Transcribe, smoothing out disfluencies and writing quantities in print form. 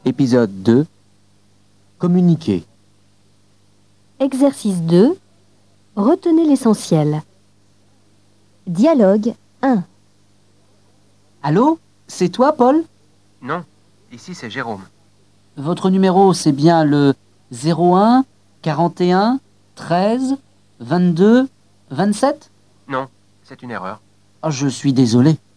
Épisode 2. Communiquer. Exercice 2. Retenez l'essentiel. Dialogue 1. Allô? C'est toi, Paul? Non, ici c'est Jérôme. Votre numéro, c'est bien le 01 41 13 22 27? Non, c'est une erreur. Oh, je suis désolé.